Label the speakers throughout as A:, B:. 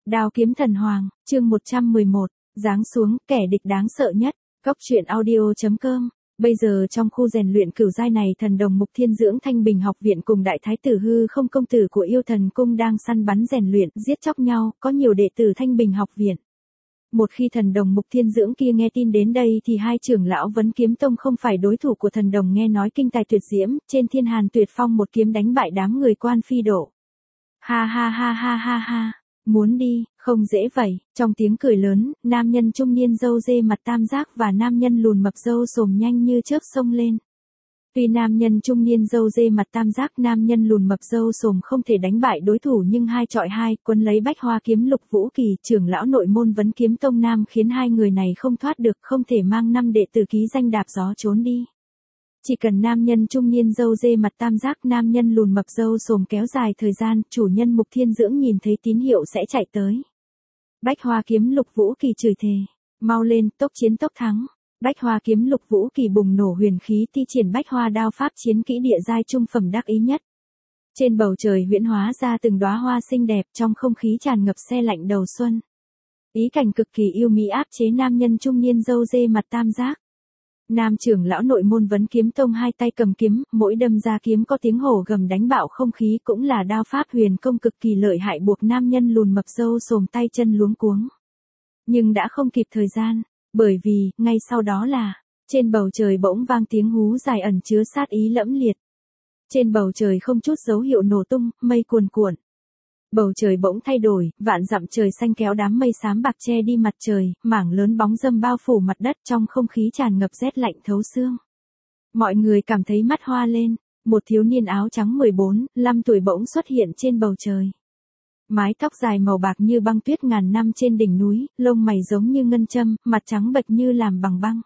A: Đao kiếm thần hoàng, chương 111, giáng xuống, kẻ địch đáng sợ nhất. Cốc truyện audio.com. Bây giờ trong khu rèn luyện cửu giai này, thần đồng Mục Thiên Dưỡng Thanh Bình học viện cùng đại thái tử Hư Không công tử của Yêu Thần cung đang săn bắn rèn luyện, giết chóc nhau, có nhiều đệ tử Thanh Bình học viện. Một khi thần đồng Mục Thiên Dưỡng kia nghe tin đến đây thì hai trưởng lão Vấn Kiếm Tông không phải đối thủ của thần đồng, nghe nói kinh tài tuyệt diễm, trên Thiên Hàn Tuyệt Phong một kiếm đánh bại đám người Quan Phi Độ. Ha ha ha ha ha ha. Muốn đi, không dễ vậy. Trong tiếng cười lớn, nam nhân trung niên râu dê mặt tam giác và nam nhân lùn mập râu xồm nhanh như chớp xông lên. Tuy nam nhân trung niên râu dê mặt tam giác, nam nhân lùn mập râu xồm không thể đánh bại đối thủ, nhưng hai chọi hai, quấn lấy Bách Hoa kiếm Lục Vũ Kỳ, trưởng lão nội môn Vấn Kiếm Tông Nam, khiến hai người này không thoát được, không thể mang 5 đệ tử ký danh đạp gió trốn đi. Chỉ cần nam nhân trung niên râu dê mặt tam giác, nam nhân lùn mập râu xồm kéo dài thời gian, chủ nhân Mục Thiên Dưỡng nhìn thấy tín hiệu sẽ chạy tới. Bách Hoa kiếm Lục Vũ Kỳ chửi thề, mau lên, tốc chiến tốc thắng. Bách Hoa kiếm Lục Vũ Kỳ bùng nổ huyền khí, thi triển Bách Hoa đao pháp chiến kỹ địa giai trung phẩm đắc ý nhất. Trên bầu trời huyễn hóa ra từng đóa hoa xinh đẹp, trong không khí tràn ngập se lạnh đầu xuân. Ý cảnh cực kỳ yêu mỹ áp chế nam nhân trung niên râu dê mặt tam giác. Nam trưởng lão nội môn Vấn Kiếm Tông hai tay cầm kiếm, mỗi đâm ra kiếm có tiếng hổ gầm đánh bạo không khí, cũng là đao pháp huyền công cực kỳ lợi hại, buộc nam nhân lùn mập râu xồm tay chân luống cuống. Nhưng đã không kịp thời gian, bởi vì, ngay sau đó là, trên bầu trời bỗng vang tiếng hú dài ẩn chứa sát ý lẫm liệt. Trên bầu trời không chút dấu hiệu nổ tung, mây cuồn cuộn. Bầu trời bỗng thay đổi, vạn dặm trời xanh kéo đám mây xám bạc che đi mặt trời, mảng lớn bóng râm bao phủ mặt đất, trong không khí tràn ngập rét lạnh thấu xương. Mọi người cảm thấy mắt hoa lên, một thiếu niên áo trắng 14-15 tuổi bỗng xuất hiện trên bầu trời. Mái tóc dài màu bạc như băng tuyết ngàn năm trên đỉnh núi, lông mày giống như ngân châm, mặt trắng bệch như làm bằng băng.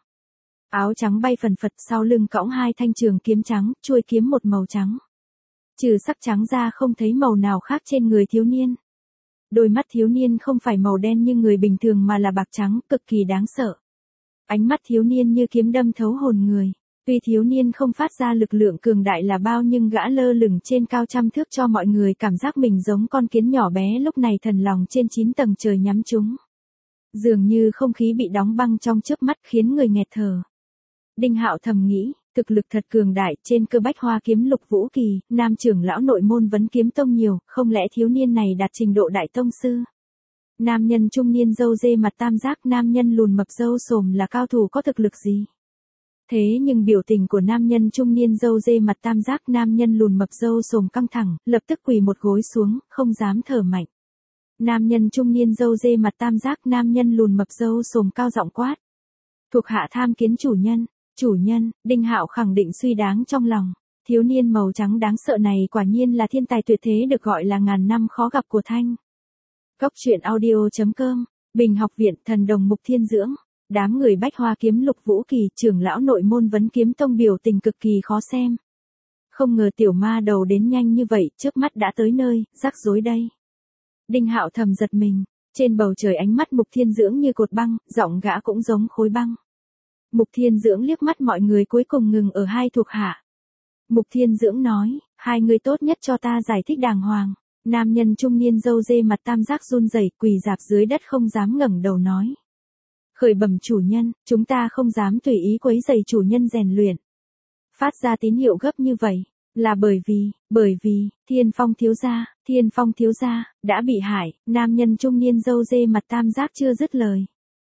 A: Áo trắng bay phần phật, sau lưng cõng hai thanh trường kiếm trắng, chuôi kiếm một màu trắng. Trừ sắc trắng ra không thấy màu nào khác trên người thiếu niên. Đôi mắt thiếu niên không phải màu đen như người bình thường mà là bạc trắng, cực kỳ đáng sợ. Ánh mắt thiếu niên như kiếm đâm thấu hồn người. Tuy thiếu niên không phát ra lực lượng cường đại là bao, nhưng gã lơ lửng trên cao trăm thước cho mọi người cảm giác mình giống con kiến nhỏ bé lúc này thần lòng trên 9 tầng trời nhắm chúng. Dường như không khí bị đóng băng trong chớp mắt khiến người nghẹt thở. Đinh Hạo thầm nghĩ, thực lực thật cường đại, trên cơ Bách Hoa kiếm Lục Vũ Kỳ, nam trưởng lão nội môn Vấn Kiếm Tông nhiều, không lẽ thiếu niên này đạt trình độ đại tông sư? Nam nhân trung niên râu dê mặt tam giác, nam nhân lùn mập râu xồm là cao thủ có thực lực gì? Thế nhưng biểu tình của nam nhân trung niên râu dê mặt tam giác, nam nhân lùn mập râu xồm căng thẳng, lập tức quỳ một gối xuống, không dám thở mạnh. Nam nhân trung niên râu dê mặt tam giác, nam nhân lùn mập râu xồm cao giọng quát. Thuộc hạ tham kiến chủ nhân. Chủ nhân, Đinh Hạo khẳng định suy đáng trong lòng. Thiếu niên màu trắng đáng sợ này quả nhiên là thiên tài tuyệt thế, được gọi là ngàn năm khó gặp của Thanh. Cốc truyện audio.com. Bình học viện, thần đồng Mục Thiên Dưỡng. Đám người Bách Hoa kiếm Lục Vũ Kỳ, trưởng lão nội môn Vấn Kiếm Tông biểu tình cực kỳ khó xem. Không ngờ tiểu ma đầu đến nhanh như vậy, trước mắt đã tới nơi, rắc rối đây. Đinh Hạo thầm giật mình. Trên bầu trời ánh mắt Mục Thiên Dưỡng như cột băng, giọng gã cũng giống khối băng. Mục Thiên Dưỡng liếc mắt mọi người, cuối cùng ngừng ở hai thuộc hạ. Mục Thiên Dưỡng nói, hai người tốt nhất cho ta giải thích đàng hoàng. Nam nhân trung niên râu dê mặt tam giác run rẩy, quỳ rạp dưới đất không dám ngẩng đầu nói. Khởi bẩm chủ nhân, chúng ta không dám tùy ý quấy rầy chủ nhân rèn luyện. Phát ra tín hiệu gấp như vậy, là bởi vì, Thiên Phong thiếu gia, đã bị hại. Nam nhân trung niên râu dê mặt tam giác chưa dứt lời.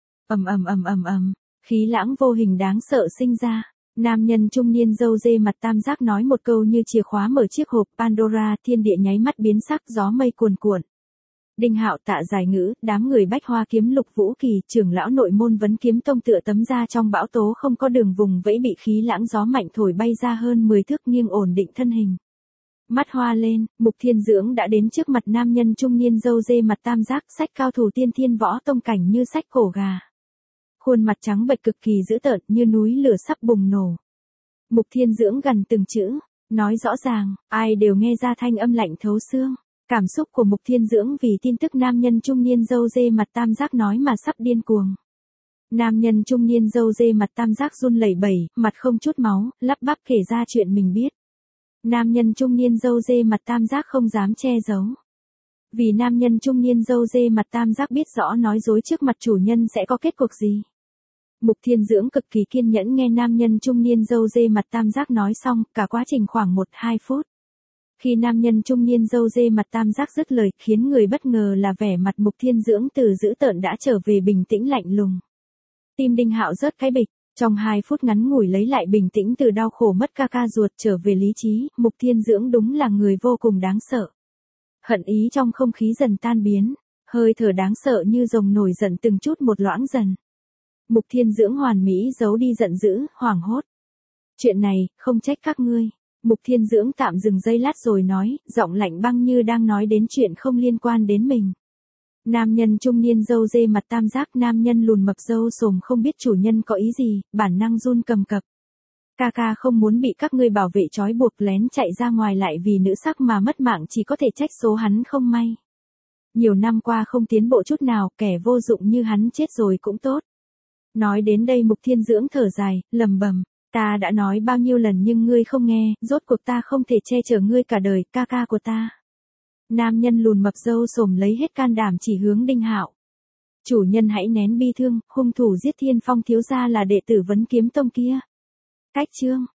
A: Khí lãng vô hình đáng sợ sinh ra. Nam nhân trung niên râu dê mặt tam giác nói một câu như chìa khóa mở chiếc hộp Pandora, thiên địa nháy mắt biến sắc, gió mây cuồn cuộn. Đinh Hạo, Tạ Giải Ngữ, đám người Bách Hoa kiếm Lục Vũ Kỳ, trưởng lão nội môn Vấn Kiếm Tông tựa tấm da trong bão tố không có đường vùng vẫy, bị khí lãng gió mạnh thổi bay ra hơn 10 thước, nghiêng ổn định thân hình. Mắt hoa lên, Mục Thiên Dưỡng đã đến trước mặt nam nhân trung niên râu dê mặt tam giác, sách cao thủ tiên thiên võ tông cảnh như sách cổ gà. Khuôn mặt trắng bệch cực kỳ dữ tợn, như núi lửa sắp bùng nổ. Mục Thiên Dưỡng gần từng chữ, nói rõ ràng, ai đều nghe ra thanh âm lạnh thấu xương. Cảm xúc của Mục Thiên Dưỡng vì tin tức nam nhân trung niên râu dê mặt tam giác nói mà sắp điên cuồng. Nam nhân trung niên râu dê mặt tam giác run lẩy bẩy, mặt không chút máu, lắp bắp kể ra chuyện mình biết. Nam nhân trung niên râu dê mặt tam giác không dám che giấu. Vì nam nhân trung niên râu dê mặt tam giác biết rõ nói dối trước mặt chủ nhân sẽ có kết cục gì. Mục Thiên Dưỡng cực kỳ kiên nhẫn nghe nam nhân trung niên râu dê mặt tam giác nói xong, cả quá trình khoảng 1-2 phút. Khi nam nhân trung niên râu dê mặt tam giác dứt lời, khiến người bất ngờ là vẻ mặt Mục Thiên Dưỡng từ dữ tợn đã trở về bình tĩnh lạnh lùng. Tim Đinh Hạo rớt cái bịch, trong 2 phút ngắn ngủi lấy lại bình tĩnh từ đau khổ mất ca ca ruột trở về lý trí, Mục Thiên Dưỡng đúng là người vô cùng đáng sợ. Hận ý trong không khí dần tan biến, hơi thở đáng sợ như rồng nổi giận từng chút một loãng dần. Mục Thiên Dưỡng hoàn mỹ giấu đi giận dữ, hoảng hốt. Chuyện này, không trách các ngươi. Mục Thiên Dưỡng tạm dừng giây lát rồi nói, giọng lạnh băng như đang nói đến chuyện không liên quan đến mình. Nam nhân trung niên râu dê mặt tam giác, nam nhân lùn mập râu xồm không biết chủ nhân có ý gì, bản năng run cầm cập. Ca ca không muốn bị các ngươi bảo vệ trói buộc lén chạy ra ngoài lại vì nữ sắc mà mất mạng, chỉ có thể trách số hắn không may. Nhiều năm qua không tiến bộ chút nào, kẻ vô dụng như hắn chết rồi cũng tốt. Nói đến đây Mục Thiên Dưỡng thở dài, lầm bầm, ta đã nói bao nhiêu lần nhưng ngươi không nghe, rốt cuộc ta không thể che chở ngươi cả đời, ca ca của ta. Nam nhân lùn mập râu xồm lấy hết can đảm chỉ hướng Đinh Hạo. Chủ nhân hãy nén bi thương, hung thủ giết Thiên Phong thiếu gia là đệ tử Vấn Kiếm Tông kia. Cách chương